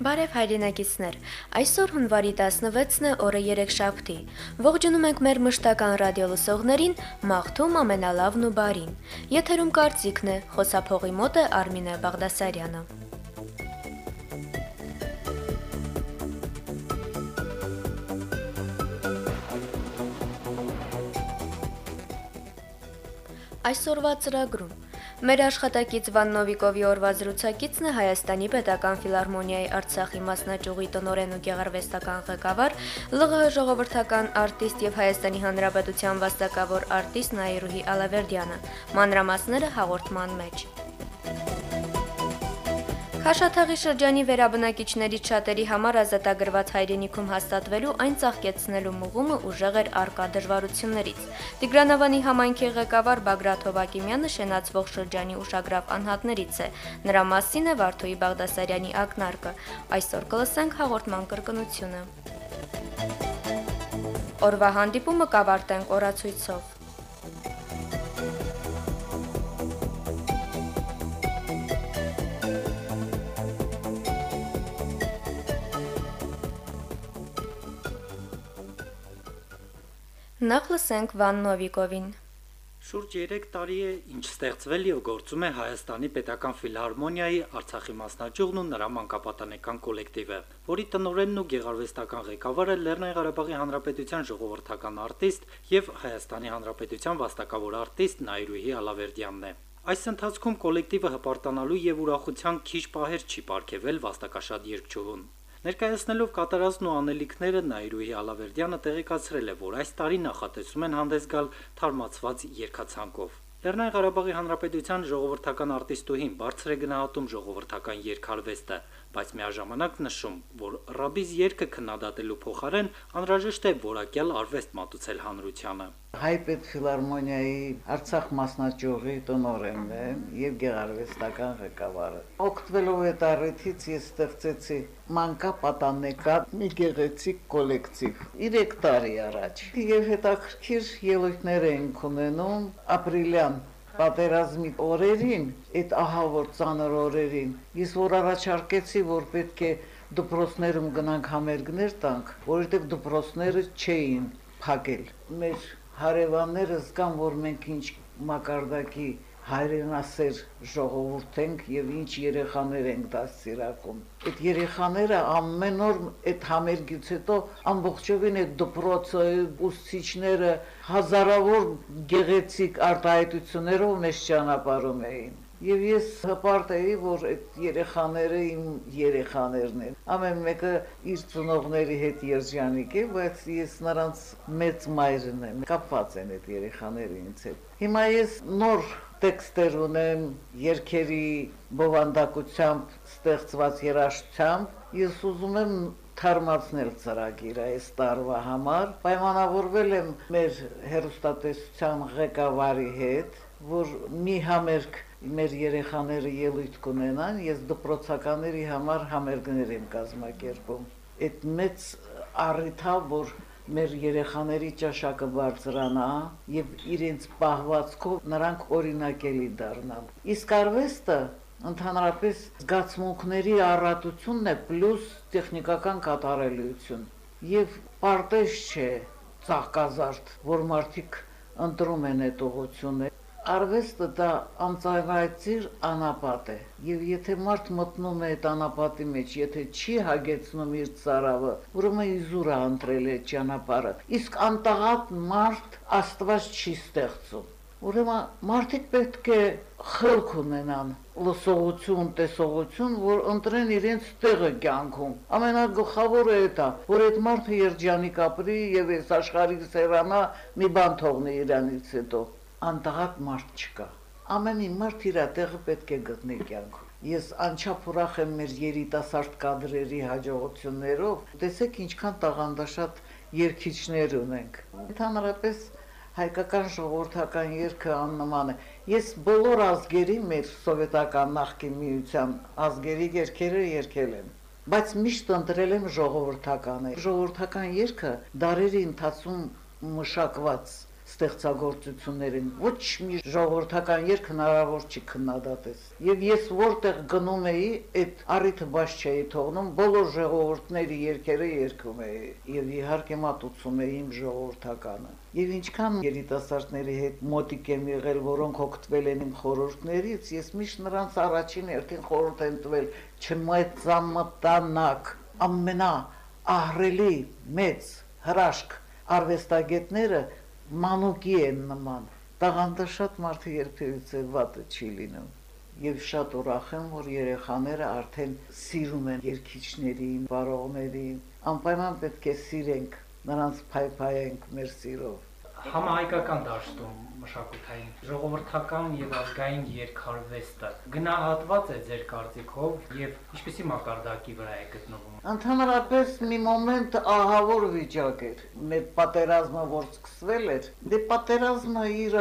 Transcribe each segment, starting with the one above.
Բարև հայրենակիցներ, այսօր հունվարի 16-ն է, օրը երեքշաբթի, ողջունում ենք մեր մշտական ռադիոլսողներին, մաղթում ամենալավն ու բարին, եթերում կարծիքն է, խոսափողի մոտ է Արմինե Բաղդասարյանը։ Այսօրվա ծրագրում մեր աշխատակից Վան Նովիկովի օրվա զրուցակիցն է Հայաստանի Պետական Ֆիլհարմոնիայի Արցախի մասնաճյուղի տնօրեն ու գեղարվեստական ղեկավար, ԼՂՀ ժողովրդական արտիստ եւ Հայաստանի Հանրապետության վաստակավոր արտիստ Նաիրուհի Ալավերդյանը, մանրամասները հաղորդման մեջ։ Քաշաթաղի շրջանի վերաբնակիչներից շատերի համար ազատագրված հայրենիքում հաստատվելու այն ծաղկեցնելու մղումը ուժեղ էր առկա դժվարություններից։ Տիգրանավանի համայնքի ղեկավար Բագրատ Հովակիմյանը շենացվող շրջանի ուշագրավ անհատներից է։ Նրա մասին է Վարդուհի Բաղդասարյանի ակնարկը։ Այսօր կլսենք հաղորդման կրկնությունը։ Օրվա հանդիպումը կավարտենք օրացույցով։ Նախ լսենք Վան Նովիկովին։ Շուրջ 3 տարի է, ինչ ստեղծվել եւ գործում է Հայաստանի Պետական Ֆիլհարմոնիայի Արցախի մասնաճյուղն ու նրա մանկապատանեկան կոլեկտիվը, որի տնօրենն ու գեղարվեստական ղեկավարը Լեռնային Ղարաբաղի Հանրապետության ժողովրդական արտիստ եւ Հայաստանի Հանրապետության վաստակավոր արտիստ Նաիրուհի Ալավերդյանն է։ Այս ընթացքում կոլեկտիվը հպարտանալու եւ ուրախության քիչ պահեր չի պարգևել վաստակաշատ երգչուհուն։ Ներկայացնելով կատարածն ու անելիքները Նաիրուհի Ալավերդյանը տեղեկացրել է, որ այս տարի նախատեսում են հանդես գալ թարմացված երգացանկով։ Լեռնային Ղարաբաղի Հանրապետության ժողովրդական արտիստուհին բարձր է գնահատում ժողովրդական երգարվեստը, բայց միաժամանակ նշում, որ ռաբիզ երգը քննադատելու փոխարեն անհրաժեշտ է որակյալ արվեստ մատուցել հանրությանը։ Հայ պետֆիլհարմոնիայի Արցախ մասնաճյուղի տնօրենն է եւ գեղարվեստական ղեկավարը։ Օգտվելով այդ առիթից ես ստեղծեցի մանկապատանեկան մի գեղեցիկ կոլեկտիվ 3 տարի առաջ։ Եվ հետաքրքիր ելույթներ ենք ունենում ապրիլյան պատերազմի օրերին, այդ ահավոր ծանր օրերին, ես որ առաջարկեցի, որ պետք է դպրոցներում գնանք համերգներ տանք, որովհետև դպրոցները չէին փակել։ Մեր հարևանները զգան, որ մենք ինչ մակարդակի հայրենասեր ժողովուրդ ենք եւ ինչ երեխաներ ենք դաստիարակում։ Այդ երեխաները ամեն օր այդ համերգից հետո ամբողջովին այդ դպրոցը, ուսուցիչները հազարավոր գեղեցիկ արտահայտություններով մեզ ճանապարհում էին։ Եվ ես հպարտ էի, որ այդ երեխաները իմ երեխաներն են։ Ամեն մեկը իր ծնողների հետ երջանիկ է, բայց ես նրանց մեծ մայրն եմ։ Կապված են այդ երեխաները ինձ հետ։ Հիմա ես նոր տեքստեր ունեմ երգերի բովանդակությամբ ստեղծված երաժշտությամբ։ Ես ուզում եմ թարմացնել ծրագիրը այս տարվա համար։ Պայմանավորվել եմ մեր հեռուստատեսության ղեկավարի հետ, որ մի համերգ մեր երեխաները ելույթ կունենան, ես դպրոցականների համար համերգներ եմ կազմակերպում։ Այդ մեծ առիթա, որ մեր երեխաների ճաշակը բարձրանա եւ իրենց պահվածքով նրանք օրինակելի դառնան։ Իսկ արվեստը ընդհանրապես զգացմունքների առատությունն է պլյուս տեխնիկական կատարելություն։ Եվ պարտեզ չէ ծաղկազարդ, որ մարդիկ ընտրում են այդ ուղղությունը։ Արվեստը դա անծայրայցիր անապատ է, եւ եթե մարդ մտնում է այդ անապատի մեջ, եթե չի հագեցնում իր ծարավը, ուրեմն իզուր է ընտրել այդ ճանապարհը, իսկ անտաղատ մարդ Աստված չի ստեղծում։ Ուրեմն մարդիկ պետք է խելք ունենան, լսողություն, տեսողություն, որ ընտրեն իրենց տեղը կյանքում։ Ամենագլխավորը դա, որ այդ մարդը երջանիկ ապրի եւ այս աշխարհի սերանա մի բան թողնի իրանից հետո։ Անտաղատ մարդ չկա։ Ամեն մի մարդ իր տեղը պետք է գտնի կյանքում։ Ես անչափ ուրախ եմ մեր երիտասարդ կադրերի հաջողություններով։ Տեսեք ինչքան տաղանդաշատ երգիչներ ունենք։ Ընդհանրապես հայկական ժողովրդական երգը աննման է։ Ես բոլոր ազգերի մեր սովետական նախկին միության ազգերի երգերը երգել եմ, բայց միշտ ընտրել եմ ժողովրդականը։ Ժողովրդական երգը դարերի ընթացքում մշակված ստեղծագործություններին ոչ մի ժողովրդական երգ հնարավոր չի քննադատես։ Եվ ես որտեղ գնում էի, այդ առիթը բաց չէի թողնում, բոլոր ժողովուրդների երգերը երգում էի եւ իհարկե մատուցում էի իմ ժողովրդականը։ Եվ ինչքան երիտասարդների հետ մոտիկ եմ եղել, որոնք օգտվել են իմ խորհուրդներից, ես միշտ նրանց առաջին հերթին խորհուրդ եմ տվել չմեծամտանաք ամենաահռելի մեծ հրաշք արվեստագետները մանուկի են նման, տաղանդաշատ մարդը երբևիցե վատը չի լինում։ Եվ շատ ուրախ եմ, որ երեխաները արդեն սիրում են երգիչներին, վարողներին, անպայման պետք է սիրենք, նրանց փայփայենք մեր սիրով։ Համահայկական դաշտում մշակութային ժողովրդական եւ ազգային երգարվեստը գնահատված է ձեր կարծիքով եւ ինչպիսի մակարդակի վրա է գտնվում։ Ընդհանրապես մի մոմենտ ահավոր վիճակ էր։ Մեր պատերազմը որ սկսվել էր, դե պատերազմը իր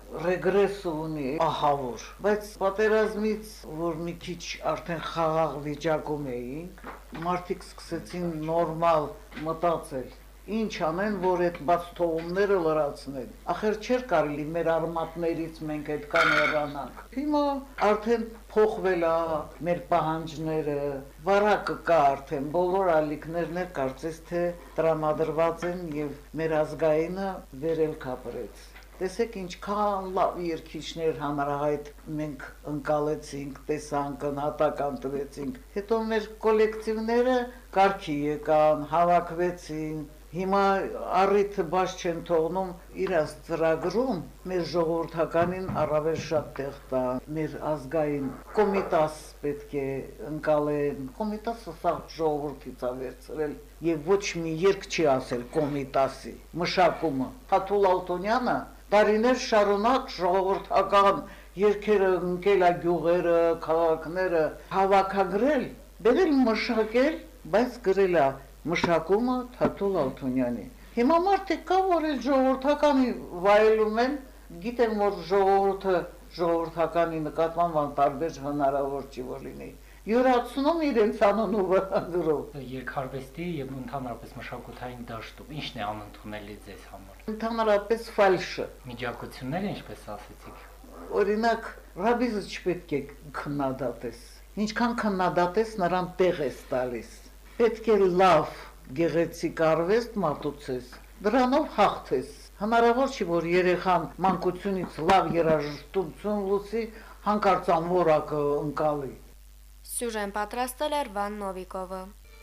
ռեգրես ունի ահավոր, բայց պատերազմից որ մի քիչ արդեն խաղաղ վիճակում էինք, մարդիկ սկսեցին նորմալ մտածել։ Ինչ անեն, որ այդ բաց թողումները լրացնեն։ Ախր չէր կարելի մեր արմատներից մենք այդքան հեռանանք։ Հիմա արդեն փոխվել է մեր պահանջները, վարակը կա արդեն, բոլոր ալիքներն էլ կարծես թե տրամադրված են եւ մեր ազգայինը վերել կապրեց։ Տեսեք ինչքան լավ երգիչներ հանրահայտ մենք ընկալեցինք, տեսանք, հատական տվեցինք։ Հետո մեր կոլեկտիվները կարգի եկան, հավաքվեցին։ Հիմա առիթը բաց չեն թողնում իրաց ծրագրում մեր ժողովրդականին առավել շատ տեղ տան, մեր ազգային կոմիտաս պետք է ընկալեն, կոմիտասը սա ժողովրդից է վերցրել եւ ոչ մի երգ չի ասել կոմիտասի, մշակումը։ Հաթուլ Ալտոնյանը տարիներ շարունակ ժողովրդական երգերը ընկել է գյուղերը, քաղաքները հավաքագրել, բերել մշակել, բայց գրել է մշակումը Թաթուլ Ալթունյանի։ Հիմա մարդիկ կա, որ էլ ժողովրդականի վայելում են, գիտեն, որ ժողովուրդը ժողովրդականի նկատմամբ տարբեր հնարավոր չի որ լինի։ Յուրացնում իրենց անունը վրա գրով։ Երգարվեստի եւ ընդհանրապես մշակութային դաշտում ինչն է անընդունելի ձեզ համար։ Ընդհանրապես ֆալշը։ Միջակությունները ինչպես ասեցիք։ Օրինակ, ռաբիզը չպետք է քննադատես։ Ինչքան քննադատես, նրան տեղ ես տալիս։ Պետք է լավ գեղեցիկ արվեստ մատուցես, դրանով հաղթես։ Հնարավոր չի, որ երեխան մանկությունից լավ երաժշտություն լուսի, հանկարծ անորակը ընկալի։ Սյուժեն պատրաստել էր Վան Նովիկովը։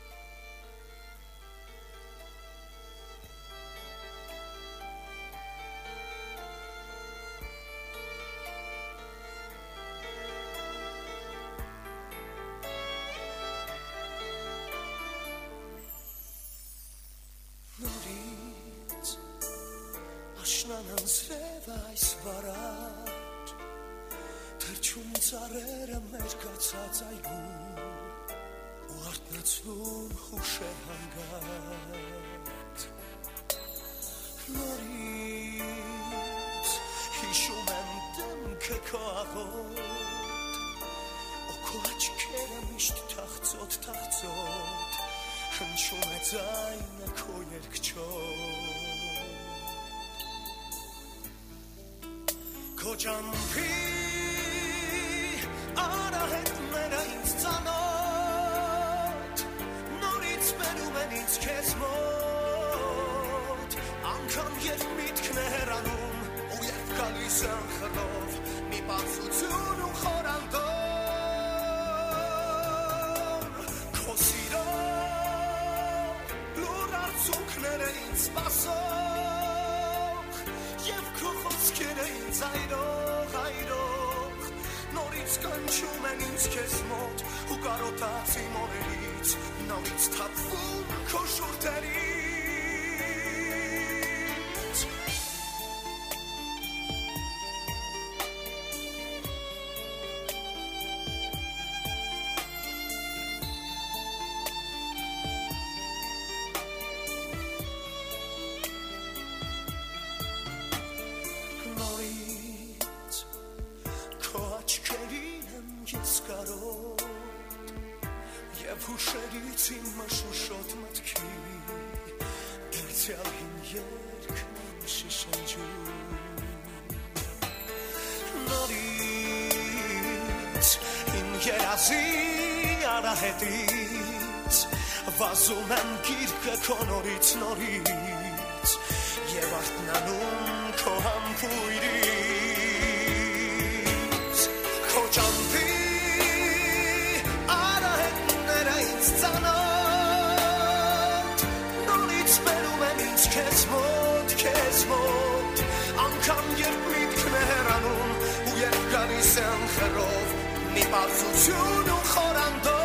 Անցրև այս վարար, թրջում ծառերը մեր կացած այգում, ու արթնացնում հուշեր հանգած։ Նորից հիշում եմ դեմքը քո աղոտ, ու քո աչքերը միշտ թախծոտ, հնչում է ձայնը քո երգչոտ։ Քո ճամփի արահետները ինձ ծանոթ, նորից բերում են ինձ քեզ մոտ, անգամ երբ միտքն է հեռանում, ու երբ գալիս են խլով, մի բացություն ու խորանտոր, քո սիրո լուր արցունքները ինձ սպասող, և քո խոսքերը ինձ այրող, նորից կանչում են ինձ քեզ մոտ, ու կարոտած իմ օրերից, նորից թափվում քո շուրթերից։ Հուշերից իմ մշուշոտ մտքի դարձյալ հին երգ շշնջում նորից իմ երազի արահետից վազում եմ գիրկը քո նորից նորից եւ արթնանում քո համբույրից քո ճամփի արահետները ինձ ծանոթ նորից բերում են ինձ քեզ մոտ անգամ երբ միտքն է հեռանում ու երբ գալիս եմ խրով մի բարձություն ու խորանդով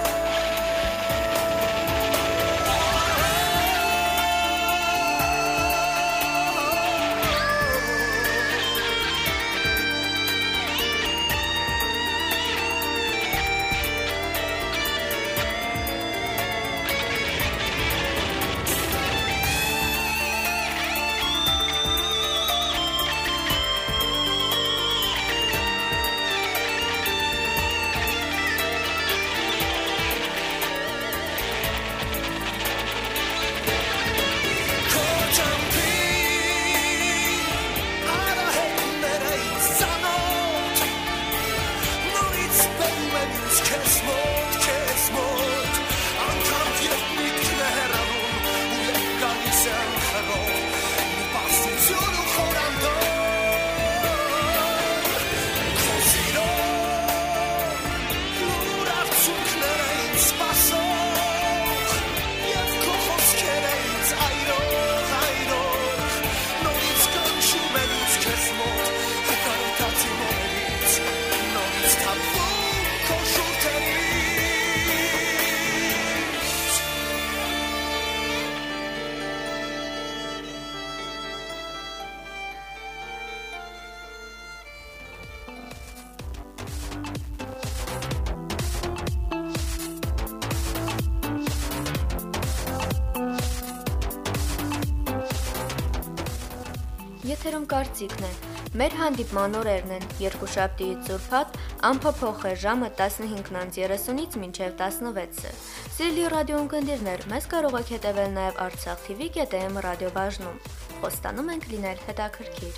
Եթերում կարծիքն է։ Մեր հանդիպման օրերն են երկուշաբթիից ուրբաթ, անփոփոխ է ժամը 15:30-ից մինչև 16-ը։ Սիրելի ռադիոընկերներ, մեզ կարող եք հետևել նաև Artsakh TV.am ռադիոբաժնում։ Խոստանում ենք լինել հետաքրքիր։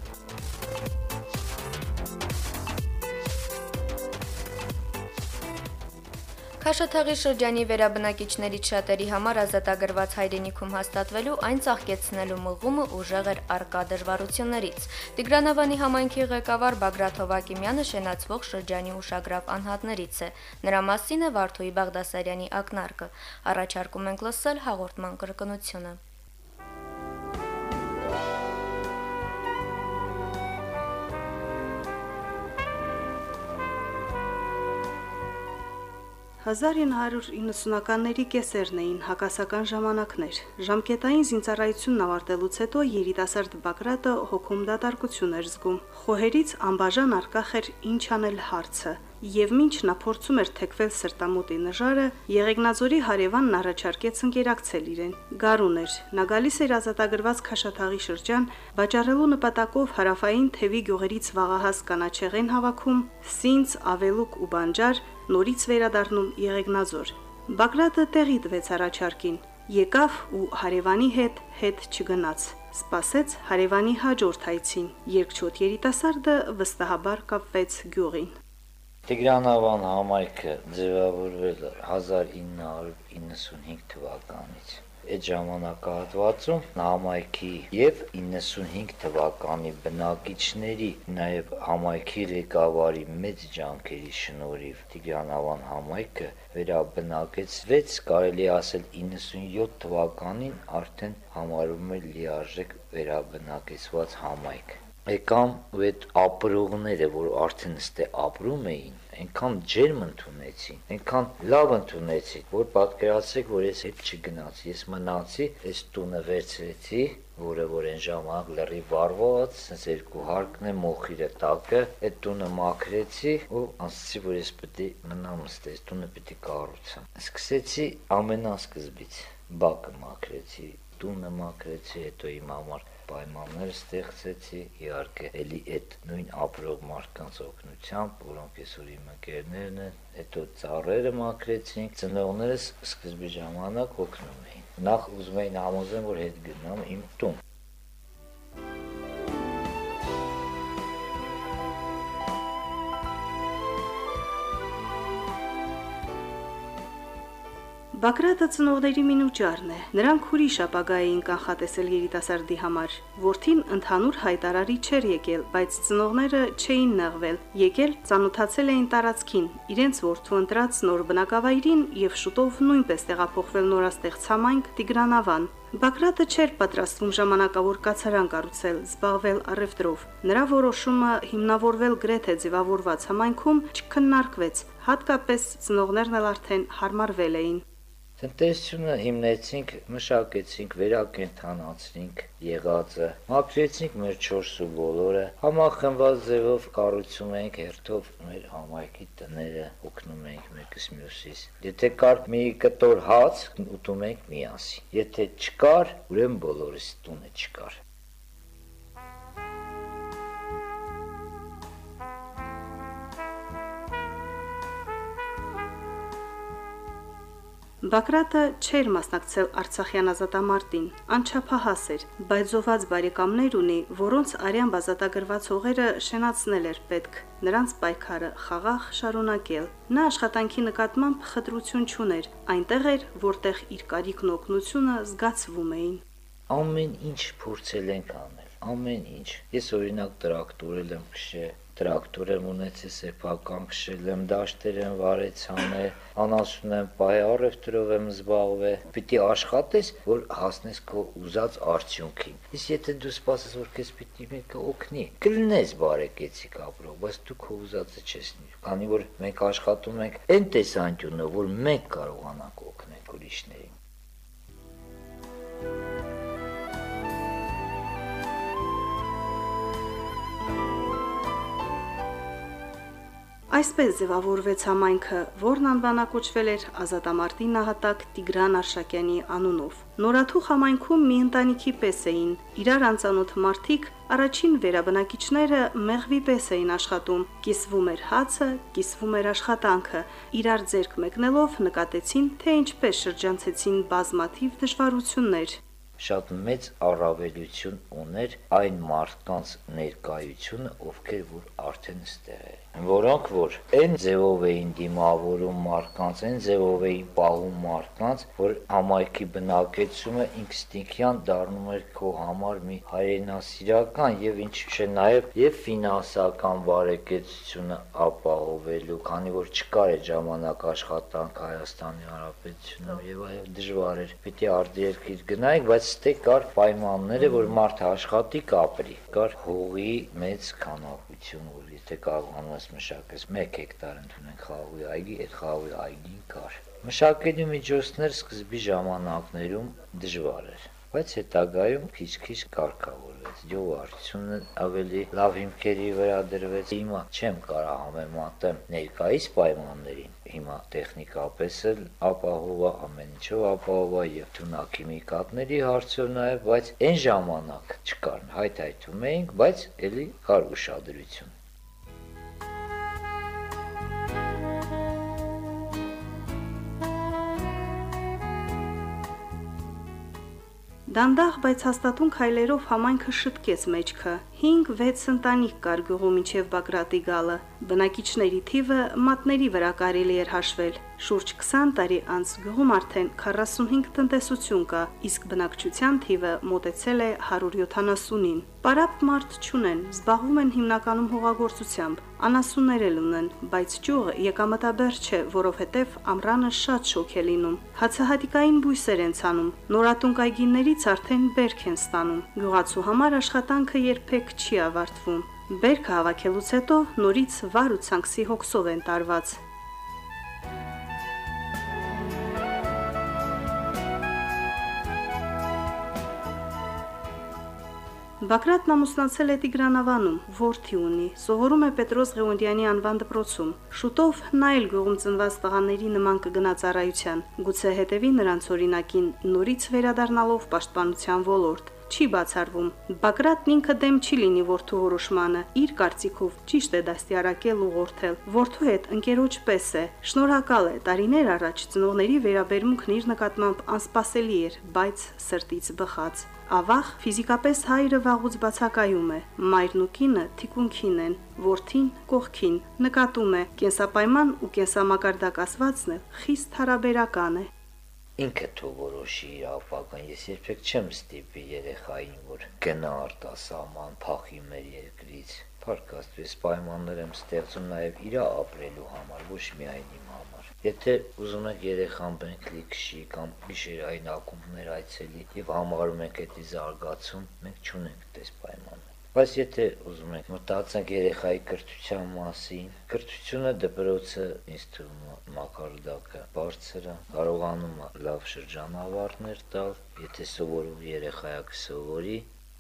Քաշաթաղի շրջանի վերաբնակիչներից շատերի համար ազատագրված հայրենիքում հաստատվելու այն ծաղկեցնելու մղումը ուժեղ էր առկա դժվարություններից։ Տիգրանավանի համայնքի ղեկավար Բագրատ Հովակիմյանը շենացվող շրջանի ուշագրավ անհատներից է։ Նրա մասին է Վարդուհի Բաղդասարյանի ակնարկը։ Առաջարկում ենք լսել հաղորդման կրկնությունը։ 1990-ականների կեսերն էին հակասական ժամանակներ։ Ժամկետային զինծառայությունն ավարտելուց հետո երիտասարդ Բագրատը հոգում դատարկություն էր զգում։ Խոհերից անբաժան առկախ էր ինչ անել հարցը, եւ մինչ նա փորձում էր թեքվել սրտամուտի նժարը, Եղեգնաձորի հարևանն առաջարկեց ընկերակցել իրեն։ Գարուն էր, նա գալիս էր ազատագրված Քաշաթաղի շրջան, վաճառելու նպատակով հարավային Թևի գյուղերից վաղահաս կանաչեղեն հավաքում, Սինց, Ավելուկ ու Բանջար, նորից վերադառնում Եղեգնաձոր։ Բագրատը տեղի տվեց առաջարկին, եկավ ու հարևանի հետ չգնաց։ Սպասեց հարևանի հաջորդ այցին, երկչոտ երիտասարդը վստահաբար կապվեց գյուղին։ Տիգրանավան համայնքը ձևավորվել է 1995 թվականից։ Այդ ժամանակահատվածում համայնքի եւ 95 թվականի բնակիչների, նաեւ համայնքի ղեկավարի մեծ ջանքերի շնորհիվ Տիգրանավան համայնքը վերաբնակեցվեց, կարելի ասել 97 թվականին արդեն համարվում է լիարժեք վերաբնակեցված համայնք։ Եկան ու այդ ապրողները, որ արդեն ստե ապրում էին, այնքան ջերմ ընդունեցին, այնքան լավ ընդունեցին, որ պատկերացրեք, որ ես հետ չգնացի, ես մնացի, այս տունը վերցրեցի, որը որ այն ժամանակ լրի վառված, sense երկու հարկն է մոխիրը տակը, այդ տունը մաքրեցի ու ասացի, որ ես պետք է մնամ ստե, այս տունը պետք է կառուցեմ։ Սկսեցի ամենասկզբից, բակը մաքրեցի, տունը մաքրեցի, հետո իմ համար պայմաններ ստեղծեցի, իհարկե էլի այդ նույն ապրող մարդկանց օգնությամբ, որոնք այսօր իմ ընկերներն են, հետո ծառերը մաքրեցինք, ծնողներս սկզբի ժամանակ օգնում էին։ Նախ ուզում էին համոզեմ, որ հետ գնամ իմ տուն։ Բագրատը ծնողների մինուճարն է։ Նրանք ուրիշ ապագա էին կանխատեսել երիտասարդի համար։ Որդին ընդհանուր հայտարարի չէր եկել, բայց ծնողները չէին նեղվել։ Եկել ծանոթացել էին տարածքին, իրենց որդու ընտրած նոր բնակավայրին եւ շուտով նույնպես տեղափոխվել նորաստեղծ համայնք Տիգրանավան։ Բագրատը չէր պատրաստվում ժամանակավոր կացարան կառուցել, զբաղվել առևտրով։ Նրա որոշումը հիմնավորվել գրեթե ձևավորված համայնքում չքննարկվեց, հատկապես ծնողներն էլ արդեն հարմարվել էին։ Տնտեսությունը հիմնեցինք, մշակեցինք, վերակենդանացրինք եղածը, ապրեցինք մեր 4 բոլորը, համախմբված ձևով կառուցում ենք հերթով մեր համայնքի տները, օգնում ենք մեկս մյուսից։ Եթե կար մի կտոր հաց, ուտում ենք միասին։ Եթե չկար, ուրեմն բոլորիս տունը չկար։ Բագրատը չէր մասնակցել Արցախյան ազատամարտին, անչափահաս էր, բայց զոհված բարեկամներ ունի, որոնց արյան ազատագրված հողերը շենացնել էր պետք, նրանց պայքարը խաղաղ շարունակել։ Նա աշխատանքի նկատմամբ խտրություն չուներ, այնտեղ էր, որտեղ իր կարիքն ու օգնությունը զգացվում էին։ Ամեն ինչ փորձել ենք անել, ամեն ինչ։ Ես օրինակ տրակտորել եմ քշել, տրակտոր եմ ունեցել, սեփական քշել եմ, դաշտեր եմ վարեցանել, անասուն եմ պահել, առևտրով եմ զբաղվել։ Պիտի աշխատես, որ հասնես քո ուզած արդյունքին։ Իսկ եթե դու սպասես, որ քեզ պիտի մեկը օգնի, կլինես բարեկեցիկ ապրող, բայց դու քո ուզածը չես նի։ Քանի որ մենք աշխատում ենք այն տեսանկյունով, որ մենք կարողանանք օգնել ուրիշներին։ Այսպես ձևավորվեց համայնքը, որն անվանակոչվել էր ազատամարտի նահատակ Տիգրան Արշակյանի անունով։ Նորաթուխ համայնքում մի ընտանիքի պես էին, իրար անծանոթ մարդիկ, առաջին վերաբնակիչները մեղվի պես էին աշխատում, կիսվում էր հացը, կիսվում էր աշխատանքը, իրար ձեռք մեկնելով նկատեցին, թե ինչպես շրջանցեցին բազմաթիվ դժվարություններ։ Շատ մեծ առավելություն ուներ այն մարդկանց ներկայությունը, ովքեր որ արդեն ստեղ են, որոնք որ այն ձևով էին դիմավորում մարդկանց, այն ձևով էին պահում մարդկանց, որ համայնքի բնակեցումը ինստինկտիվ դառնում էր քո համար մի հայրենասիրական եւ ինչ չէ նաեւ եւ ֆինանսական բարեկեցությունը ապահովելու, քանի որ չկար այդ ժամանակ աշխատանք Հայաստանի Հանրապետությունում եւ այո դժվար էր, պիտի արտերկիր գնայինք, բայց ստե կար պայմանները, որ մարդը աշխատի կապրի, կար հողի մեծ քանակություն, որ եթե կարողանաս մշակես 1 հեկտար ընդունենք խաղողի այգի, այդ խաղողի այգին կար։ Մշակելու միջոցներ սկզբի ժամանակներում դժվար էր, բայց հետագայում քիչ-քիչ կարգավորվեց, ջոհարությունը ավելի լավ հիմքերի վրա դրվեց։ Հիմա չեմ կարող համեմատեմ ներկայիս պայմաններին, հիմա տեխնիկապես էլ ապահովա, ամեն ինչով ապահովա եւ թունակիմիկատների հարցով նաեւ, բայց այն ժամանակ չկար, հայթայթում էինք, բայց էլի կար ուշադրություն։ Դանդաղ, բայց հաստատուն քայլերով համայնքը շտկեց մեջքը։ 5-6 ընտանիք կար գյուղում մինչև Բագրատի գալը։ Բնակիչների թիվը մատների վրա կարելի էր հաշվել։ Շուրջ 20 տարի անց գյուղում արդեն 45 տնտեսություն կա, իսկ բնակչության թիվը մոտեցել է 170-ին։ Պարապ մարդ չունեն, զբաղվում են հիմնականում հողագործությամբ, անասուններ էլ ունեն, բայց ճյուղը եկամտաբեր չէ, որովհետև ամռանը շատ շոգ է լինում։ Հացահատիկային բույսեր են ցանում, նորատուն կայգիներից արդեն բերք են ստանում։ Գյուղացու համար աշխատանքը երբեք չի ավարտվում։ Բերքը հավաքելուց հետո նորից վար ու ցանքսի հոգսով են տարված։ Բագրատն ամուսնացել է Տիգրանավանում, որդի ունի, սովորում է Պետրոս Ղևոնդյանի անվան դպրոցում։ Շուտով նա էլ գյուղում ծնված տղաների նման կգնա ծառայության, գուցե հետևի նրանց օրինակին, նորից վերադառնալով պաշտպանության ոլորտ։ Չի բացառվում։ Բագրատն ինքը դեմ չի լինի որդու որոշմանը, իր կարծիքով ճիշտ է դաստիարակել ու ղորթել։ Որդու հետ ընկերոջ պես է, շնորհակալ է, տարիներ առաջ ծնողների վերաբերմունքն իր նկատմամբ անսպասելի էր, բայց սրտից բխած։ Ավաղ ֆիզիկապես հայրը վաղուց բացակայում է, մայրն ու կինը թիկունքին են, որդին կողքին, նկատում է, կենսապայման ու կենսամակարդակ ասվածն է խիստ հարաբերական է։ ինքը թող որոշի իր ապագան։ Ես երբեք չեմ ստիպի երեխային, որ գնա արտասահման, փախի մեր երկրից։ Փառք Աստծո, ես պայմաններ եմ ստեղծում նաև իր ապրելու համար, ոչ միայն իմ համար։ Եթե ուզում եք երեխան Բենքլի քշի կամ գիշերային ակումբներ այցելի եւ համարում եք դա զարգացում, մենք չունենք դες պայմաններ։ Բայց եթե ուզում եք մտածենք երեխայի կրթության մասին, կրթությունը դպրոցը ինձ թվում է մակարդակը բարձր է, կարողանում է լավ շրջանավարտներ տալ, եթե սովորող երեխայա կսովորի։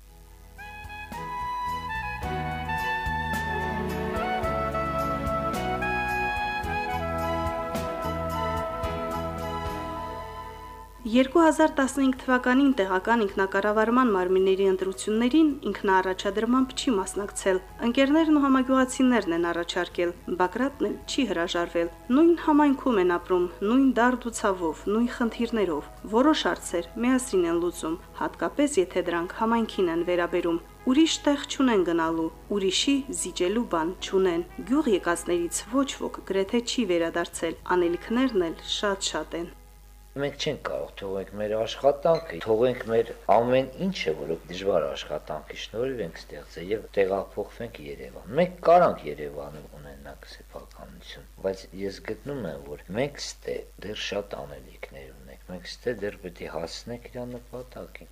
«2015 թվականին տեղական ինքնակառավարման մարմինների ընտրություններին ինքնաառաջադրմամբ չի մասնակցել։ Ընկերներն ու համագյուղացիներն են առաջարկել, Բագրատն էլ չի հրաժարվել։ Նույն համայնքում են ապրում, նույն դարդ ու ցավով, նույն խնդիրներով։ Որոշ հարցեր միասին են լուծում, հատկապես եթե դրանք համայնքին են վերաբերում։ Ուրիշ տեղ չունեն գնալու, ուրիշի զիջելու բան չունեն։ Գյուղ եկածներից ոչ ոք գրեթե չի վերադարձել, անելիքներն էլ շատ են։ Մենք չենք կարող թողենք մեր աշխատանքը, թողենք մեր ամեն ինչը, որը դժվար աշխատանքի շնորհիվ ենք ստեղծել եւ տեղափոխվենք Երևան։ Մենք կարանք Երևանում ունենանք սեփականություն, բայց ես գտնում եմ, որ մենք ստե դեռ շատ անելիքներ ունենք։ Մենք ստե դեռ պետք է հասնենք իր նպատակին։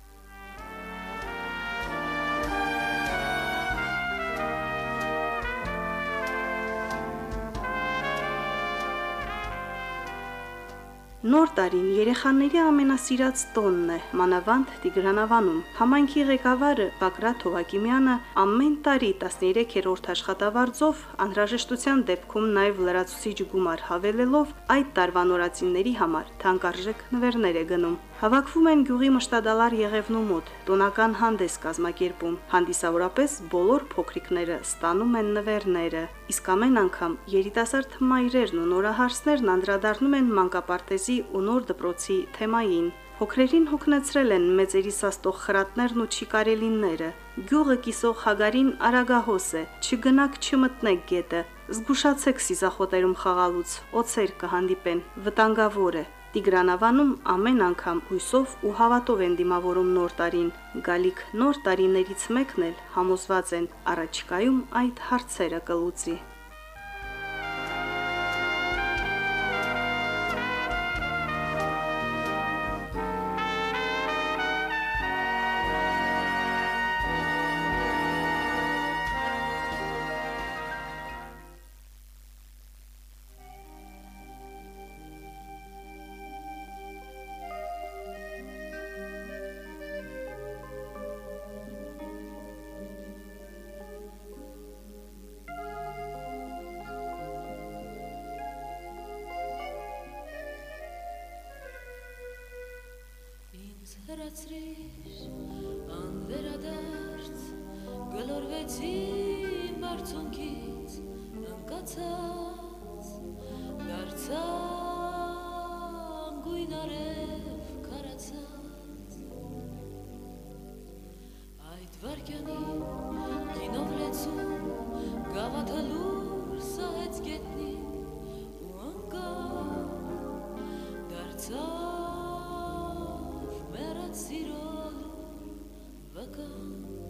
Նոր տարին երեխաների ամենասիրած տոնն է, մանավանդ Տիգրանավանում։ Համայնքի ղեկավարը Բագրատ Հովակիմյանը ամեն տարի 13-րդ աշխատավարձով անհրաժեշտության դեպքում նաև լրացուցիչ գումար հավելելով այդ տարվա նորածինների համար թանկարժեք նվերներ է գնում։ Հավաքվում են գյուղի մշտադալար Եղևնու մոտ, տոնական հանդես կազմակերպում։ Հանդիսավորապես բոլոր փոքրիկները ստանում են նվերները, իսկ ամեն անգամ երիտասարդ մայրերն ու նորահարսներն անդրադառնում են մանկապարտեզի ու նոր դպրոցի թեմային։ Փոքրերին հոգնեցրել են մեծերի սաստող խրատներն ու չիկարելինները։ Գյուղը կիսող հագարին արագահոս է, չգնաք չմտնեք գետը, զգուշացեք սիզախոտերում խաղալուց, օձեր կհանդիպեն, վտանգավոր է։ Տիգրանավանում ամեն անգամ հույսով ու հավատով են դիմավորում նոր տարին։ Գալիք նոր տարիներից մեկն էլ համոզված են առաջիկայում այդ հարցերը կլուծի։ Հրացրիր անվերադարձ գլորվեցի բարձունքից ընկացած դարձան գույն արև քարացած այդ վարքյանին գինով լեցում գավաթը լուր սահեց գետնին ու ընկավ դարձավ Սիրոլու վկան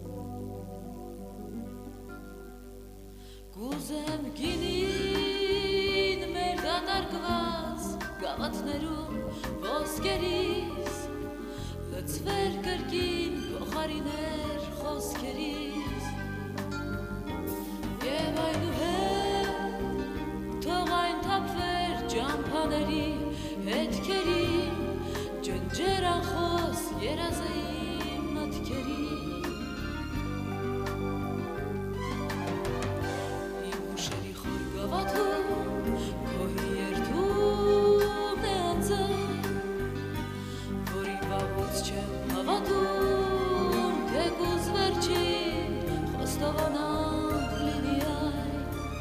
Կուզեմ գինին մեր դատարկված գավաթներում ոսկերիս լծվեր կրկին փոխարիներ խոսքերիս Եվ այնուհետ թող այն թափվեր ճամփաների հետքերին ջնջերանխոս երազային մտքերի Իմ հուշերի խոր գավաթում քոհի երդում է անձը որի վաղուց չեմ հավատում թեկուզ վերջին խոստովանանք լինի այն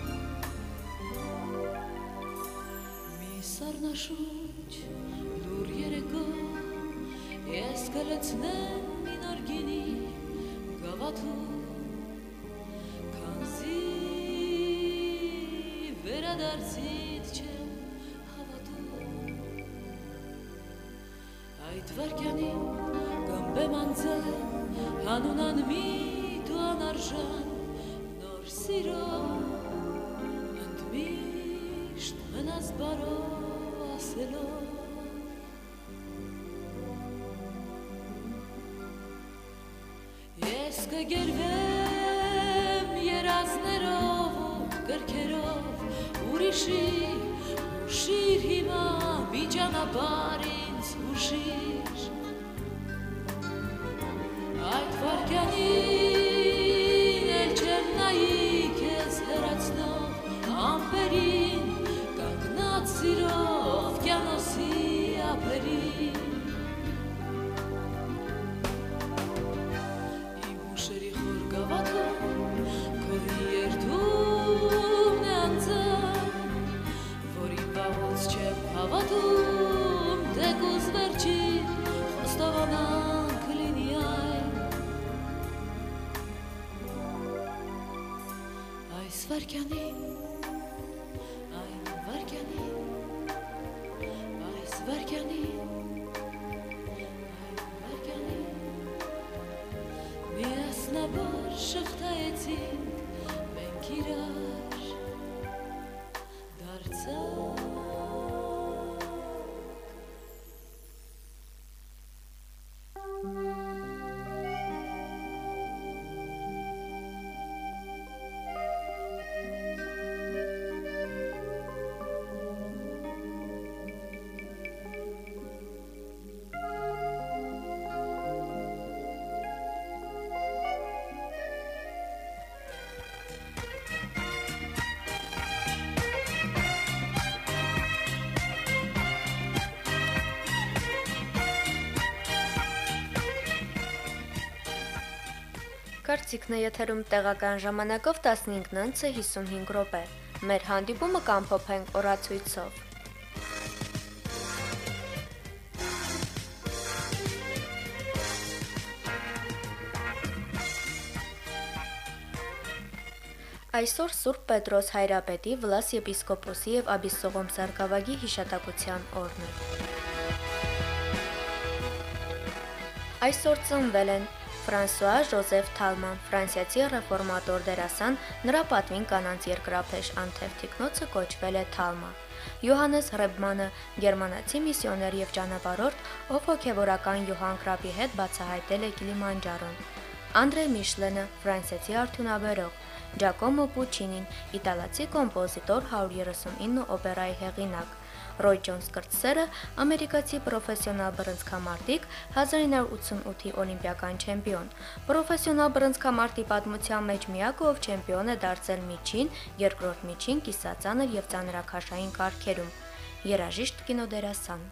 Մի սառնաշունչ լուր երեկո Ես կլցնեմ մի նոր գինի գավաթում Քանզի վերադարձիդ չեմ հավատում այդ վարկյանին կամ բեմանձել հանունան միտ ու անարժան նոր սիրո ընդմիշտ մնաս բարո ասելով ես կգերվեմ երազներով ու կրքերով ուրիշի ուշիր հիմա մի ճանապարհ ինձ ուշիր այդ վարկյանին էլ չեմ նայի քեզ հեռացնող ամպերին կանգնած սիրո օվկիանոսի ափերին իմ հուշերի խոր գավաթում քո երդումն է անձան որին վաղուց չեմ հավատում թեկուզ վերջին խոստովանանք լինի այս վարկյանին այն վարկյանին այս վարկյանին այն վարկյանին միասնաբար շղթայեցինք մենք իրար դարձանք Կարծիքն է եթերում տեղական ժամանակով 15:55 րոպե։ Մեր հանդիպումը կամփոփենք օրացույցով։ Այսօր Սուրբ Պետրոս Հայրապետի, Վլաս եպիսկոպոսի եւ Աբիսսողոմ Սարգսակի հիշատակության օրն է։ Այսօր ծնվել են Ֆրանսուଆ Ժոզեֆ Թալման, ֆրանսիացի ռեֆորմատոր դերասան, նրա պատվին կանանց երկրափեշ անթև թիկնոցը կոչվել է Թալմա։ Յոհանես Ռեբմանը, գերմանացի միսիոներ եւ ճանապարհորդ, ով հոգեվորական Յոհան Կրապի հետ բացահայտել է Կիլիմանջարոն։ Անդրե Միշլենը, ֆրանսիացի արդյունաբերող, Ջակոմո Պուչինին, իտալացի կոմպոզիտոր, 139 օպերայի հեղինակ, Ռոյ Ջոնս կրտսերը, ամերիկացի պրոֆեսիոնալ բռնցքամարտիկ, 1988-ի օլիմպիական չեմպիոն։ Պրոֆեսիոնալ բռնցքամարտի պատմության մեջ միակը, ով չեմպիոն է դարձել միջին, երկրորդ միջին, կիսածանր եւ ծանրաքաշային կարգերում։ Երաժիշտ կինոդերասան։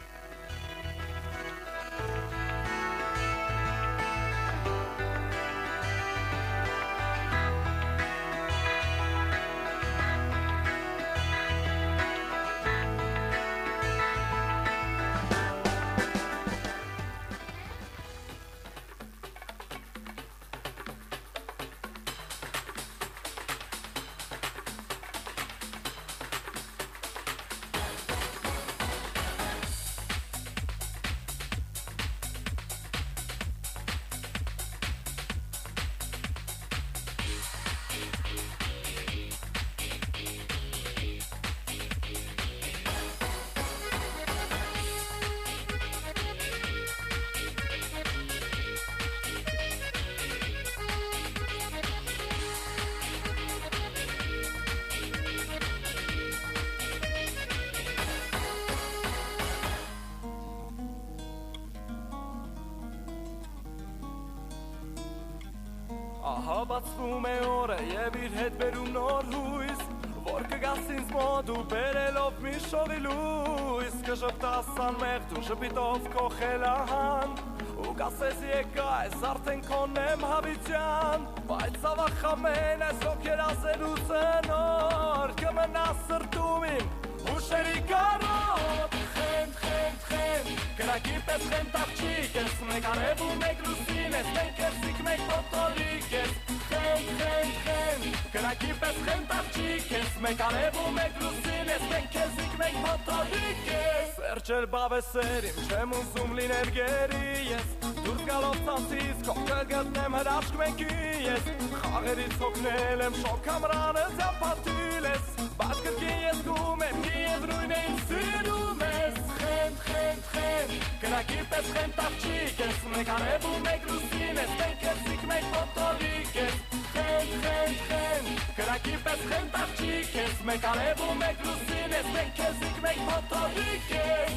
Ահա բացվում է օրը եւ իր հետ բերում նոր հույս, որ կգաս ինձ մոտ ու բերելով մի շողի լույս, կժպտաս անմեղ դու ժպիտով կոխել ահան, ու կասես եկա ես արդեն քոնեմ հավիտյան, բայց ավախամեն այս հոգերազերուց նոր, կմնաս սրտում իմ հուշերի կարոտ, խենդ, կրակի պես խենդ աղջիկ ես, մեկ արև ու մեկ լուսին ես, մենք երսիկ մեկ պոտորիկ ես, խենդ, կրակի պես խենդ աղջիկ ես, մեկ արև ու մեկ լուսին ես, մենք երսիկ մեկ պոտորիկ ես, վերջ Վերջեր բավեսեր իմ չեմ ուզում լիներ գերի ես Դուրս գալով ծանցից կողքել գտնեմ հրաշք մեկի ես Խաղերից հոգնել եմ շոք ամրանը զապատիլ ես Բայց կրկին ես գում եմ և նույն է ինձ սիրում ես Խենդ, կրակի պես խենդ աղջիկ ես Մեկ արև ու մեկ լուսին ես Մենք երսիկ մեկ պոտորիկ ես Խենդ, կրակի պես խենդ աղջիկ ես Մեկ արև ու մեկ լուսին ես Մենք երսիկ մեկ պոտորիկ ես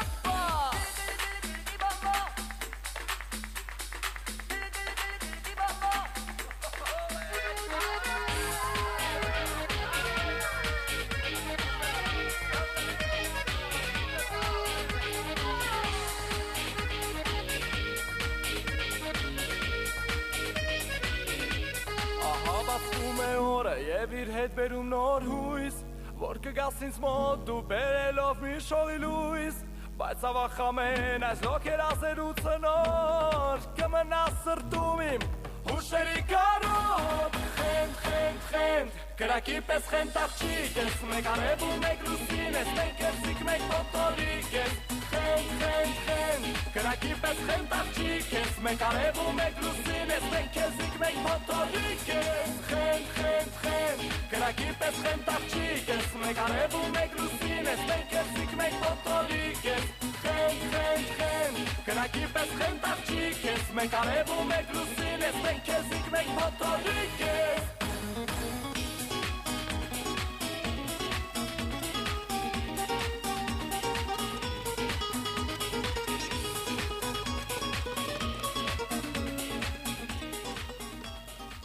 Եվ իր հետ բերում նոր հույս Որ կգաս ինձ մոտ դու բերելով մի շողի լույս Բայց ավախ ամեն այս լոքերազերուց նոր Կմնաս սրտում իմ հուշերի կարոտ Խենդ, կրակի պես խենդ աղջիկ ես Մեկ արև ու մեկ լուսին ես Մենք երսիկ մեկ պոտորիկ ես Խենդ, կրակի պես խենդ աղջիկ ես Մեկ արև ու մեկ լուսին ես Մենք երսիկ մեկ պոտորիկ ես Խենդ, կրակի պես խենդ աղջիկ ես Մեկ արև ու մեկ լուսին ես Մենք երսիկ մեկ պոտորիկ ես Խենդ, կրակի պես խենդ աղջիկ ես Մեկ արև ու մեկ լուսին ես Մենք երսիկ մեկ պոտորիկ ես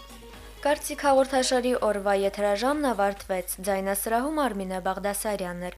Կարծիք հաղորդաշարի օրվա եթերաժամն ավարտվեց։ Ձայնասրահում Արմինե Բաղդասարյանն էր։